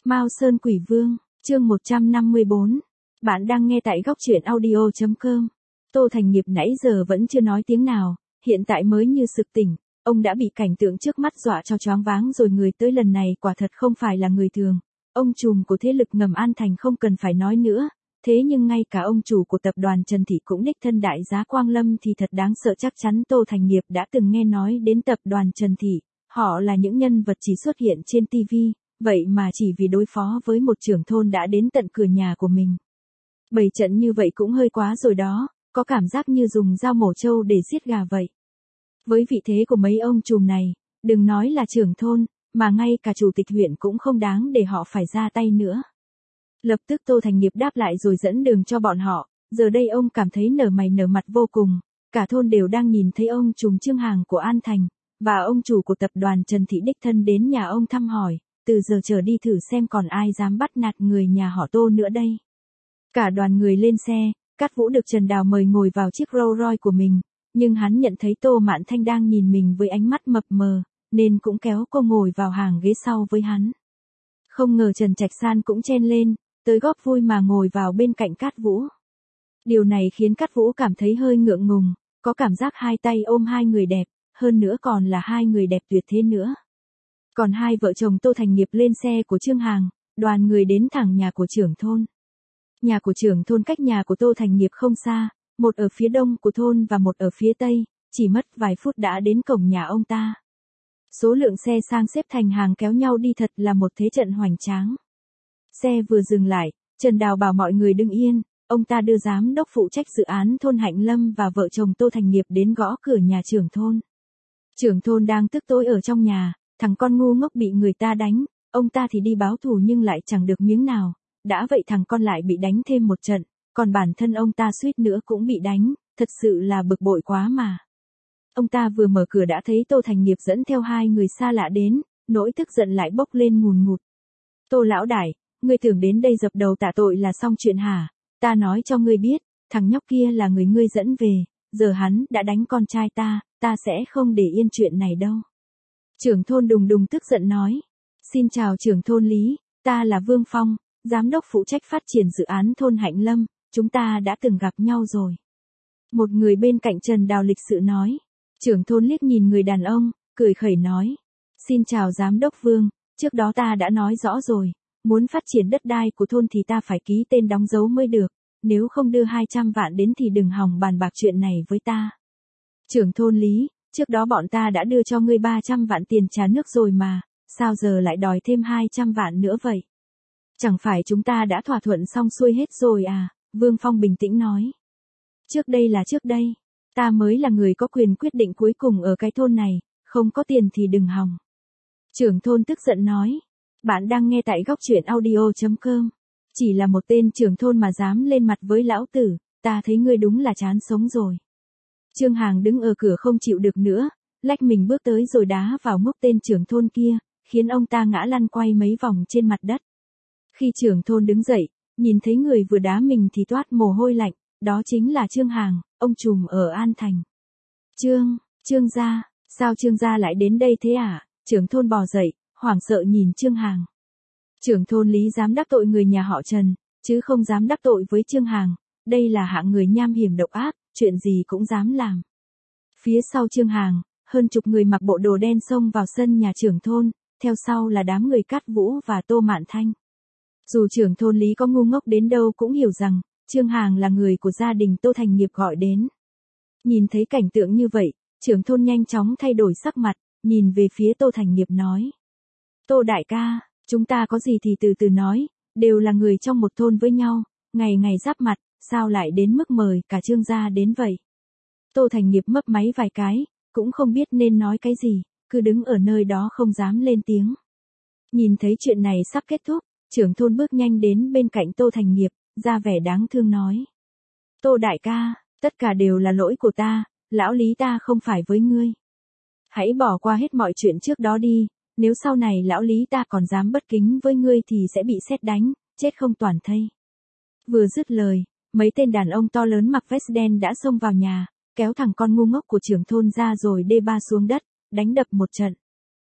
Mao Sơn Quỷ Vương, chương 154. Bạn đang nghe tại góc truyện audio.com. Tô Thành Nghiệp nãy giờ vẫn chưa nói tiếng nào, hiện tại mới như sực tỉnh, ông đã bị cảnh tượng trước mắt dọa cho choáng váng rồi. Người tới lần này quả thật không phải là người thường, ông trùm của thế lực ngầm An Thành không cần phải nói nữa, thế nhưng ngay cả ông chủ của tập đoàn Trần Thị cũng đích thân đại giá Quang Lâm thì thật đáng sợ. Chắc chắn Tô Thành Nghiệp đã từng nghe nói đến tập đoàn Trần Thị, họ là những nhân vật chỉ xuất hiện trên TV. Vậy mà chỉ vì đối phó với một trưởng thôn đã đến tận cửa nhà của mình. Bày trận như vậy cũng hơi quá rồi đó, có cảm giác như dùng dao mổ trâu để giết gà vậy. Với vị thế của mấy ông trùm này, đừng nói là trưởng thôn, mà ngay cả chủ tịch huyện cũng không đáng để họ phải ra tay nữa. Lập tức Tô Thành Nghiệp đáp lại rồi dẫn đường cho bọn họ, giờ đây ông cảm thấy nở mày nở mặt vô cùng, cả thôn đều đang nhìn thấy ông trùm Trương Hàng của An Thành, và ông chủ của tập đoàn Trần Thị đích thân đến nhà ông thăm hỏi. Từ giờ trở đi thử xem còn ai dám bắt nạt người nhà họ Tô nữa đây. Cả đoàn người lên xe, Cát Vũ được Trần Đào mời ngồi vào chiếc Rolls Royce của mình, nhưng hắn nhận thấy Tô Mạn Thanh đang nhìn mình với ánh mắt mập mờ, nên cũng kéo cô ngồi vào hàng ghế sau với hắn. Không ngờ Trần Trạch San cũng chen lên, tới góp vui mà ngồi vào bên cạnh Cát Vũ. Điều này khiến Cát Vũ cảm thấy hơi ngượng ngùng, có cảm giác hai tay ôm hai người đẹp, hơn nữa còn là hai người đẹp tuyệt thế nữa. Còn hai vợ chồng Tô Thành Nghiệp lên xe của Trương Hàng, đoàn người đến thẳng nhà của trưởng thôn. Nhà của trưởng thôn cách nhà của Tô Thành Nghiệp không xa, một ở phía đông của thôn và một ở phía tây, chỉ mất vài phút đã đến cổng nhà ông ta. Số lượng xe sang xếp thành hàng kéo nhau đi thật là một thế trận hoành tráng. Xe vừa dừng lại, Trần Đào bảo mọi người đứng yên, ông ta đưa giám đốc phụ trách dự án thôn Hạnh Lâm và vợ chồng Tô Thành Nghiệp đến gõ cửa nhà trưởng thôn. Trưởng thôn đang tức tối ở trong nhà. Thằng con ngu ngốc bị người ta đánh, ông ta thì đi báo thù nhưng lại chẳng được miếng nào, đã vậy thằng con lại bị đánh thêm một trận, còn bản thân ông ta suýt nữa cũng bị đánh, thật sự là bực bội quá mà. Ông ta vừa mở cửa đã thấy Tô Thành Nghiệp dẫn theo hai người xa lạ đến, nỗi tức giận lại bốc lên ngùn ngụt. Tô lão đại, ngươi tưởng đến đây dập đầu tạ tội là xong chuyện hả? Ta nói cho ngươi biết, thằng nhóc kia là người ngươi dẫn về, giờ hắn đã đánh con trai ta sẽ không để yên chuyện này đâu. Trưởng thôn đùng đùng tức giận nói. Xin chào trưởng thôn Lý, ta là Vương Phong, giám đốc phụ trách phát triển dự án thôn Hạnh Lâm, chúng ta đã từng gặp nhau rồi. Một người bên cạnh Trần Đào lịch sự nói. Trưởng thôn liếc nhìn người đàn ông, cười khẩy nói. Xin chào giám đốc Vương, trước đó ta đã nói rõ rồi, muốn phát triển đất đai của thôn thì ta phải ký tên đóng dấu mới được, nếu không đưa 200 vạn đến thì đừng hòng bàn bạc chuyện này với ta. Trưởng thôn Lý, trước đó bọn ta đã đưa cho ngươi 300 vạn tiền trà nước rồi mà, sao giờ lại đòi thêm 200 vạn nữa vậy? Chẳng phải chúng ta đã thỏa thuận xong xuôi hết rồi à? Vương Phong bình tĩnh nói. Trước đây là trước đây, ta mới là người có quyền quyết định cuối cùng ở cái thôn này, không có tiền thì đừng hòng. Trưởng thôn tức giận nói. Bạn đang nghe tại góc truyện audio.com. Chỉ là một tên trưởng thôn mà dám lên mặt với lão tử, ta thấy ngươi đúng là chán sống rồi. Trương Hàng đứng ở cửa không chịu được nữa, lách mình bước tới rồi đá vào ngốc tên trưởng thôn kia, khiến ông ta ngã lăn quay mấy vòng trên mặt đất. Khi trưởng thôn đứng dậy, nhìn thấy người vừa đá mình thì toát mồ hôi lạnh, đó chính là Trương Hàng, ông trùm ở An Thành. Trương gia, sao Trương gia lại đến đây thế à? Trưởng thôn bò dậy, hoảng sợ nhìn Trương Hàng. Trưởng thôn Lý dám đắc tội người nhà họ Trần, chứ không dám đắc tội với Trương Hàng, đây là hạng người nham hiểm độc ác. Chuyện gì cũng dám làm. Phía sau Trương Hàng, hơn chục người mặc bộ đồ đen xông vào sân nhà trưởng thôn, theo sau là đám người Cát Vũ và Tô Mạn Thanh. Dù trưởng thôn Lý có ngu ngốc đến đâu cũng hiểu rằng, Trương Hàng là người của gia đình Tô Thành Nghiệp gọi đến. Nhìn thấy cảnh tượng như vậy, trưởng thôn nhanh chóng thay đổi sắc mặt, nhìn về phía Tô Thành Nghiệp nói. Tô đại ca, chúng ta có gì thì từ từ nói, đều là người trong một thôn với nhau, ngày ngày giáp mặt. Sao lại đến mức mời cả Trương gia đến vậy? Tô Thành Nghiệp mấp máy vài cái, cũng không biết nên nói cái gì, cứ đứng ở nơi đó không dám lên tiếng. Nhìn thấy chuyện này sắp kết thúc, trưởng thôn bước nhanh đến bên cạnh Tô Thành Nghiệp, ra vẻ đáng thương nói. Tô đại ca, tất cả đều là lỗi của ta, lão Lý ta không phải với ngươi. Hãy bỏ qua hết mọi chuyện trước đó đi, nếu sau này lão Lý ta còn dám bất kính với ngươi thì sẽ bị sét đánh, chết không toàn thây. Vừa dứt lời, mấy tên đàn ông to lớn mặc vest đen đã xông vào nhà, kéo thằng con ngu ngốc của trưởng thôn ra rồi đê ba xuống đất, đánh đập một trận.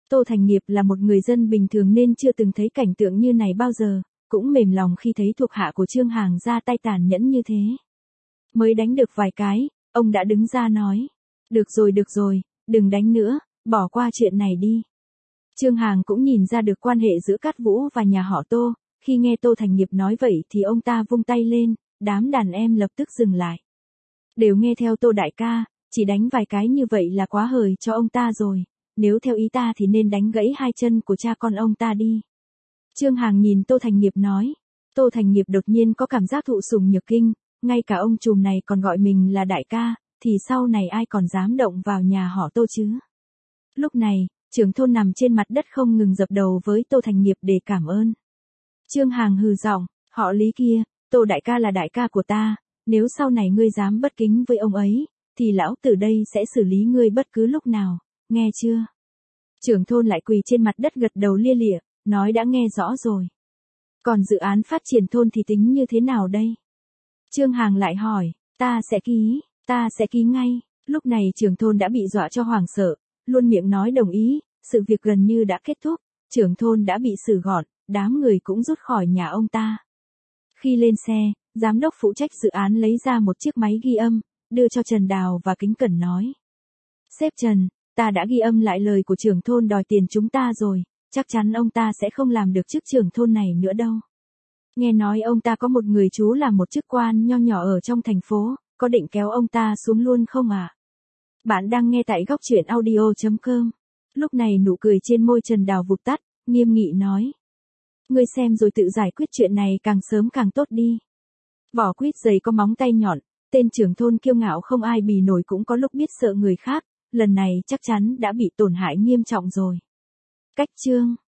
Tô Thành Nghiệp là một người dân bình thường nên chưa từng thấy cảnh tượng như này bao giờ, cũng mềm lòng khi thấy thuộc hạ của Trương Hằng ra tay tàn nhẫn như thế. Mới đánh được vài cái, ông đã đứng ra nói. Được rồi, đừng đánh nữa, bỏ qua chuyện này đi. Trương Hằng cũng nhìn ra được quan hệ giữa Cát Vũ và nhà họ Tô, khi nghe Tô Thành Nghiệp nói vậy thì ông ta vung tay lên, đám đàn em lập tức dừng lại. Đều nghe theo Tô đại ca, chỉ đánh vài cái như vậy là quá hời cho ông ta rồi, nếu theo ý ta thì nên đánh gãy hai chân của cha con ông ta đi. Trương Hằng nhìn Tô Thành Nghiệp nói. Tô Thành Nghiệp đột nhiên có cảm giác thụ sủng nhược kinh, ngay cả ông trùm này còn gọi mình là đại ca, thì sau này ai còn dám động vào nhà họ Tô chứ. Lúc này, trưởng thôn nằm trên mặt đất không ngừng dập đầu với Tô Thành Nghiệp để cảm ơn. Trương Hằng hừ giọng, họ Lý kia, Tô đại ca là đại ca của ta, nếu sau này ngươi dám bất kính với ông ấy, thì lão tử đây sẽ xử lý ngươi bất cứ lúc nào, nghe chưa? Trưởng thôn lại quỳ trên mặt đất gật đầu lia lịa, nói đã nghe rõ rồi. Còn dự án phát triển thôn thì tính như thế nào đây? Trương Hằng lại hỏi, ta sẽ ký ngay. Lúc này trưởng thôn đã bị dọa cho hoảng sợ, luôn miệng nói đồng ý, sự việc gần như đã kết thúc, trưởng thôn đã bị xử gọn, đám người cũng rút khỏi nhà ông ta. Khi lên xe, giám đốc phụ trách dự án lấy ra một chiếc máy ghi âm, đưa cho Trần Đào và kính cẩn nói. Sếp Trần, ta đã ghi âm lại lời của trưởng thôn đòi tiền chúng ta rồi, chắc chắn ông ta sẽ không làm được chức trưởng thôn này nữa đâu. Nghe nói ông ta có một người chú làm một chức quan nho nhỏ ở trong thành phố, có định kéo ông ta xuống luôn không ạ? Bạn đang nghe tại góc truyện audio.com. Lúc này nụ cười trên môi Trần Đào vụt tắt, nghiêm nghị nói. Ngươi xem rồi tự giải quyết chuyện này càng sớm càng tốt đi. Vỏ quýt dày có móng tay nhọn, tên trưởng thôn kiêu ngạo không ai bì nổi cũng có lúc biết sợ người khác, lần này chắc chắn đã bị tổn hại nghiêm trọng rồi. Cách chương